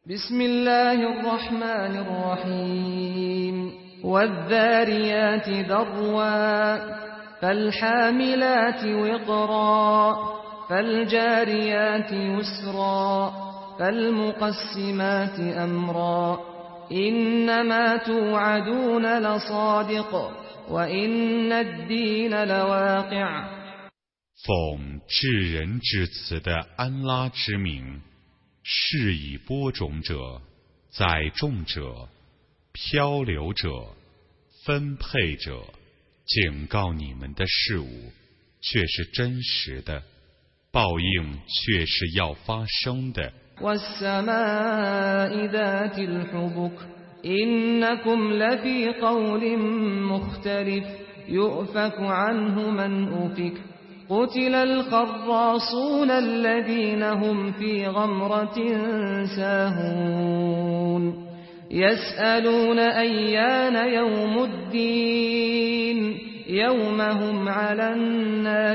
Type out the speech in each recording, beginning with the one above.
بسم الله الرحمن الرحيم والذاريات ذروا فالحاملات وقرا فالجاريات يسرا فالمقسمات أمرا إنما توعدون لصادق وإن الدين لواقع 奉至仁至慈的安拉之名，是以播种者、载种者、漂流者、分配者，警告你们的事物却是真实的，报应却是要发生的。 والسماء ذات الحبك إنكم لفي قول مختلف يؤفك عنه من أفك قتل الخراصون الذين هم في غمرة ساهون يسألون أيان يوم الدين يوم هم على النار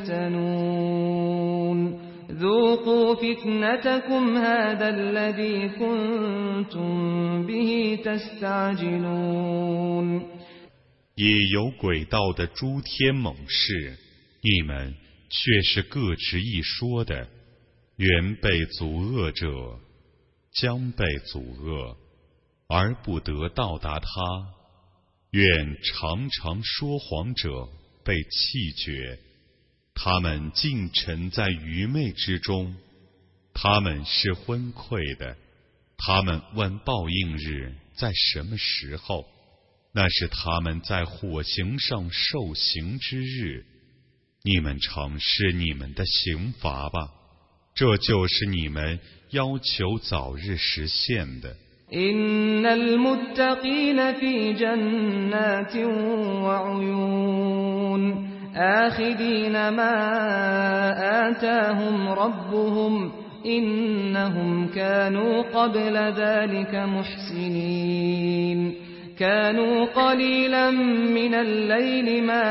يفتنون ذوقوا فتنتكم هذا الذي كنتم به تستعجلون 也有诡道的诸天猛士，你们却是各执一说的，原被阻遏者将被阻遏，而不得到达他；愿常常说谎者被弃绝，他们尽沉在愚昧之中，他们是昏聩的。他们问报应日在什么时候？那是他们在火刑上受刑之日。你们尝试你们的刑罚吧，这就是你们要求早日实现的。 إن المتقين في جنات وعيون آخذين ما آتاهم ربهم إنهم كانوا قبل ذلك محسنين كانوا قليلا من الليل ما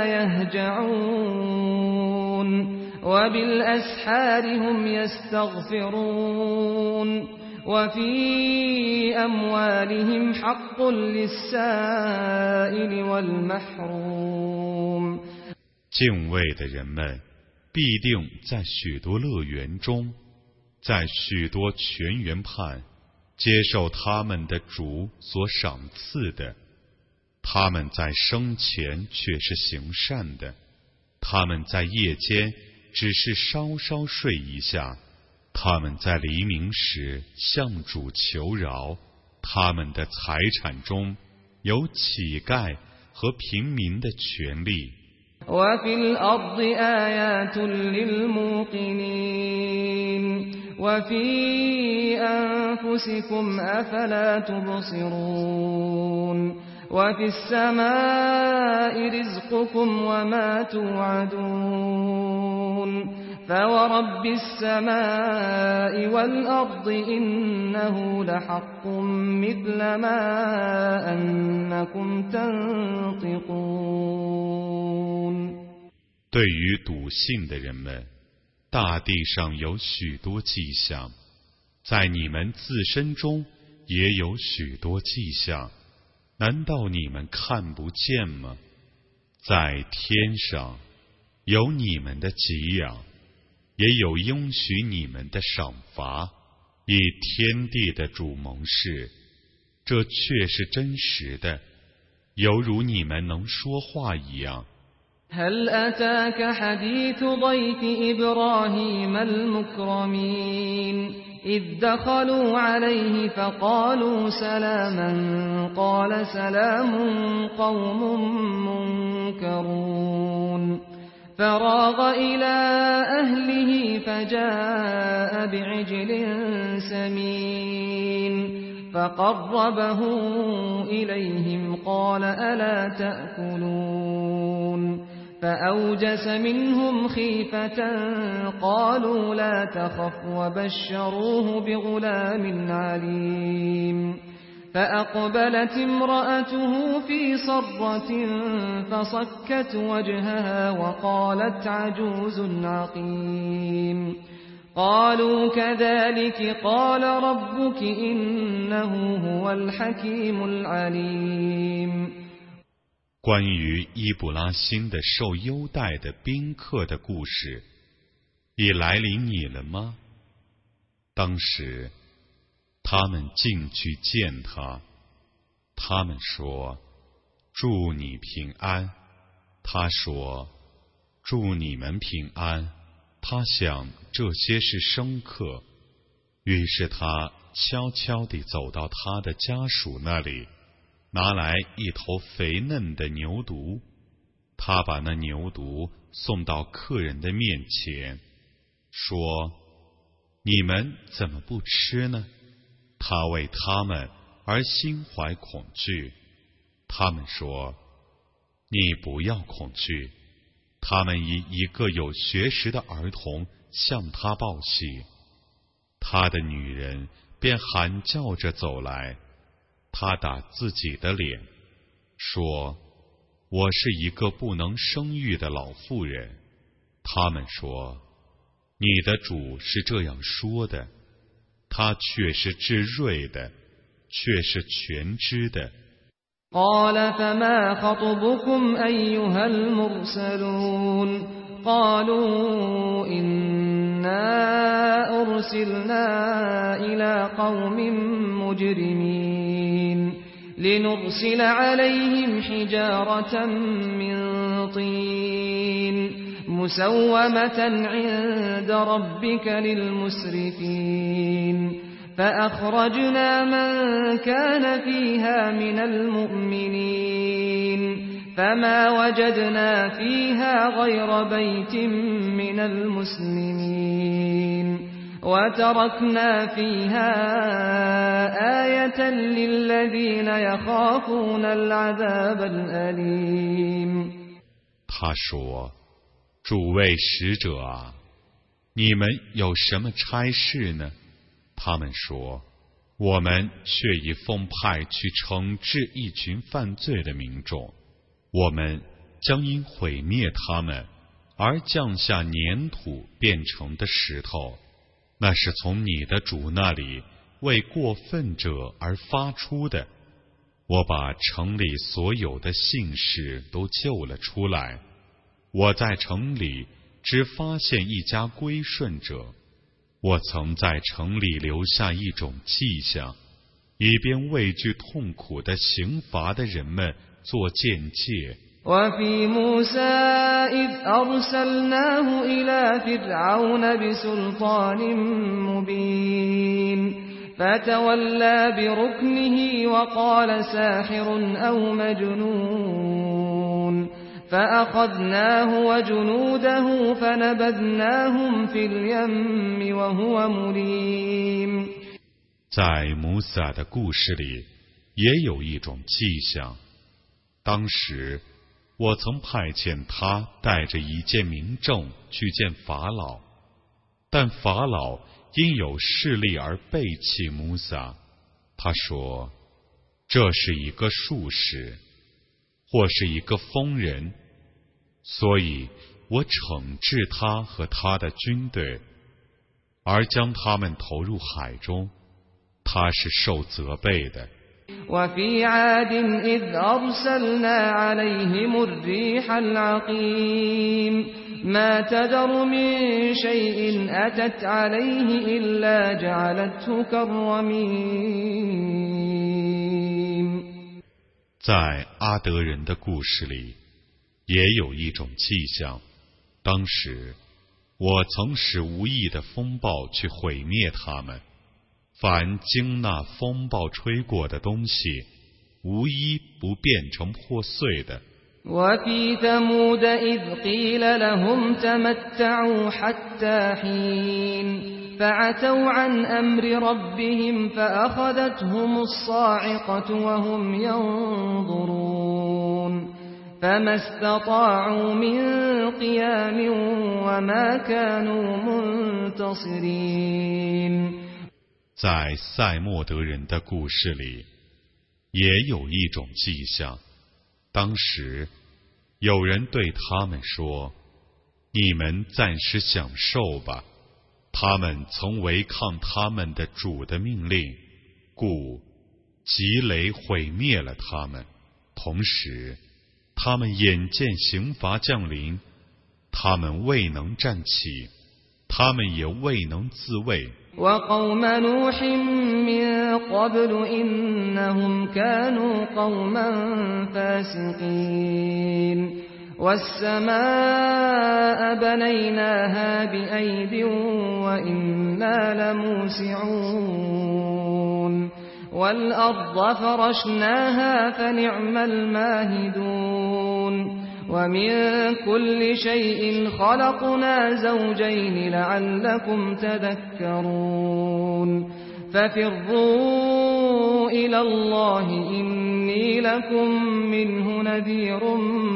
يهجعون وبالأسحار هم يستغفرون وفي أموالهم حق للسائل والمحروم 敬畏的人们必定在许多乐园中，在许多泉源畔接受他们的主所赏赐的。他们在生前却是行善的，他们在夜间只是稍稍睡一下，他们在黎明时向主求饶。他们的财产中有乞丐和平民的权利。 وفي الأرض آيات للموقنين وفي أنفسكم أفلا تبصرون وفي السماء رزقكم وما توعدون فورب السماء والأرض إنه لحق مثل ما أنكم تنطقون 对于笃信的人们，大地上有许多迹象，在你们自身中也有许多迹象，难道你们看不见吗？在天上有你们的给养，也有应许你们的赏罚，以天地的主盟誓，这却是真实的，犹如你们能说话一样。 هل أتاك حديث ضيف إبراهيم المكرمين إذ دخلوا عليه فقالوا سلاما قال سلام قوم منكرون فراغ إلى أهله فجاء بعجل سمين فقربه إليهم قال ألا تأكلون فأوجس منهم خيفة قالوا لا تخف وبشروه بغلام عليم فأقبلت امرأته في صرة فصكت وجهها وقالت عجوز عقيم قالوا كذلك قال ربك إنه هو الحكيم العليم。 关于伊布拉欣的受优待的宾客的故事，已来临你了吗？当时，他们进去见他，他们说：“祝你平安。”他说：“祝你们平安。”他想这些是生客，于是他悄悄地走到他的家属那里，拿来一头肥嫩的牛犊。他把那牛犊送到客人的面前，说：“你们怎么不吃呢？”他为他们而心怀恐惧。他们说：“你不要恐惧。”他们以一个有学识的儿童向他报喜，他的女人便喊叫着走来。他打自己的脸，说：“我是一个不能生育的老妇人。”他们说：“你的主是这样说的，他却是至睿的，却是全知的。” قال فما خطبكم أيها المرسلون قالوا إنا أرسلنا إلى قوم مجرمين لنرسل عليهم حجارة من طين مسومة عند ربك للمسرفين فأخرجنا من كان فيها من المؤمنين فما وجدنا فيها غير بيت من المسلمين وتركنا فيها آية للذين يخافون العذاب الأليم。 他说：“诸位使者啊，你们有什么差事呢？”他们说：“我们却已奉派去惩治一群犯罪的民众，我们将因毁灭他们而降下粘土变成的石头，那是从你的主那里为过分者而发出的。我把城里所有的信士都救了出来，我在城里只发现一家归顺者。我曾在城里留下一种迹象，以便畏惧痛苦的刑罚的人们做鉴戒。 وفي موسى إذ أرسلناه إلى فرعون بسلطان مبين فتولى بركنه وقال ساحر أو مجنون فأخذناه وجنوده فنبذناهم في اليم وهو مليم。 在摩萨的故事里也有一种迹象，当时我曾派遣他带着一件明证去见法老，但法老因有势力而背弃摩萨。他说：“这是一个术士，或是一个疯人，所以我惩治他和他的军队，而将他们投入海中。他是受责备的。” وفي عاد إذ أرسلنا عليهم الريح العقيم ما تذر من شيء أتت عليه إلا جعلته كالرميم。 在阿德人的故事里也有一种迹象，当时我曾使无意的风暴去毁灭他们，凡经那风暴吹过的东西，无一不变成破碎的。 وفي ثمود إذ قيل لهم تمتعوا حتى حين فعتوا عن أمر ربهم فأخذتهم الصاعقة وهم ينظرون فما استطاعوا من قيام وما كانوا منتصرين。 在塞莫德人的故事里也有一种迹象，当时有人对他们说：“你们暂时享受吧。” 他们曾违抗他们的主的命令，故急雷毁灭了他们。同时，他们眼见刑罚降临，他们未能站起，他们也未能自卫。 وقوم نوح من قبل إنهم كانوا قوما فاسقين والسماء بنيناها بأيد وإنا لموسعون والأرض فرشناها فنعم الماهدون ومن كل شيء خلقنا زوجين لعلكم تذكرون ففروا إلى الله إني لكم منه نذير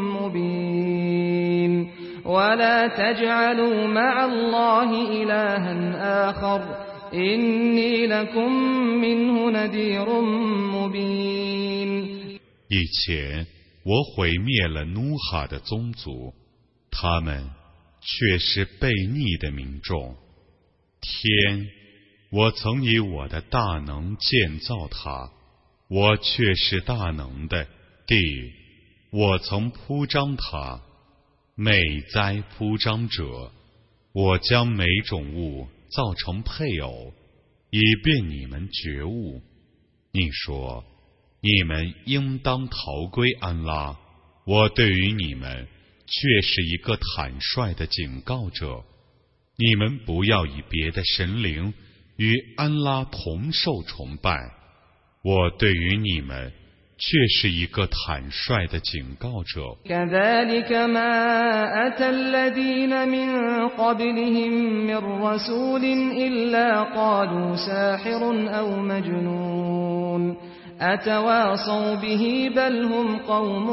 مبين ولا تجعلوا مع الله إلها آخر إني لكم منه نذير مبين 以前我毁灭了努哈的宗族，他们却是悖逆的民众。天，我曾以我的大能建造它，我却是大能的；地，我曾铺张它，美哉铺张者！我将每种物造成配偶，以便你们觉悟。你说，你们应当逃归安拉，我对于你们却是一个坦率的警告者。你们不要以别的神灵与安拉同受崇拜，我对于你们却是一个坦率的警告者。 كذلك ما أتى الذين من قبلهم من رسول إلا قالوا ساحر أو مجنون أتواصوا به بل هم قوم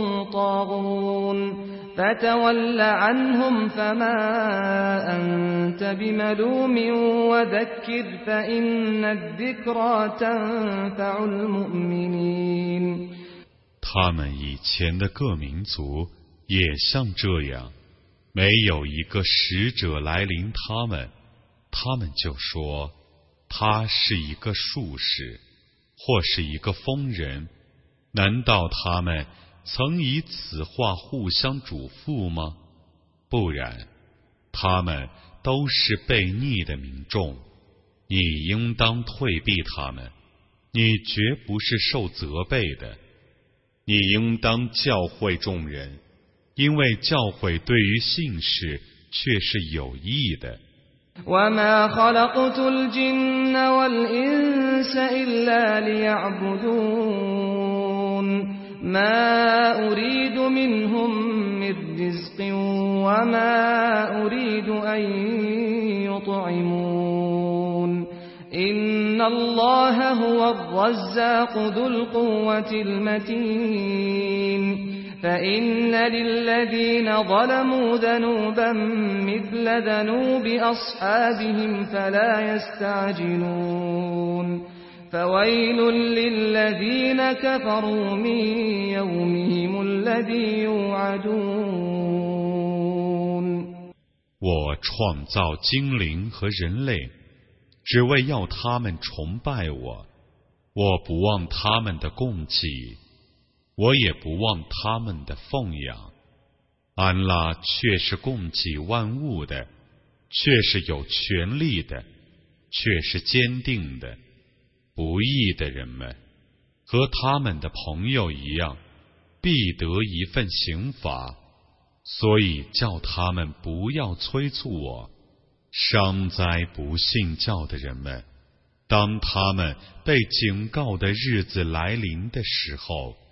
طاغون فتول عنهم فما أنت بملوم وذكر فإن الذكرى تنفع المؤمنين 他们以前的各民族也像这样，没有一个使者来临他们，他们就说他是一个术士，或是一个疯人。难道他们曾以此话互相嘱咐吗？不然，他们都是悖逆的民众，你应当退避他们，你绝不是受责备的。你应当教诲众人，因为教诲对于信士却是有益的。 وما خلقت الجن والإنس إلا ليعبدون ما أريد منهم من رزق وما أريد أن يطعمون إن الله هو الرزاق ذو القوة المتين فإن للذين ظلموا ذنوبا مثل ذنوب أصحابهم فلا يستعجلون فويل للذين كفروا من يومهم الذي يوعدون 我创造精灵和人类，只为要他们崇拜我，我不忘他们的供给，我也不忘他们的奉养。安拉却是供给万物的，却是有权力的，却是坚定的。不义的人们和他们的朋友一样，必得一份刑罚，所以叫他们不要催促我。伤哉不信教的人们，当他们被警告的日子来临的时候，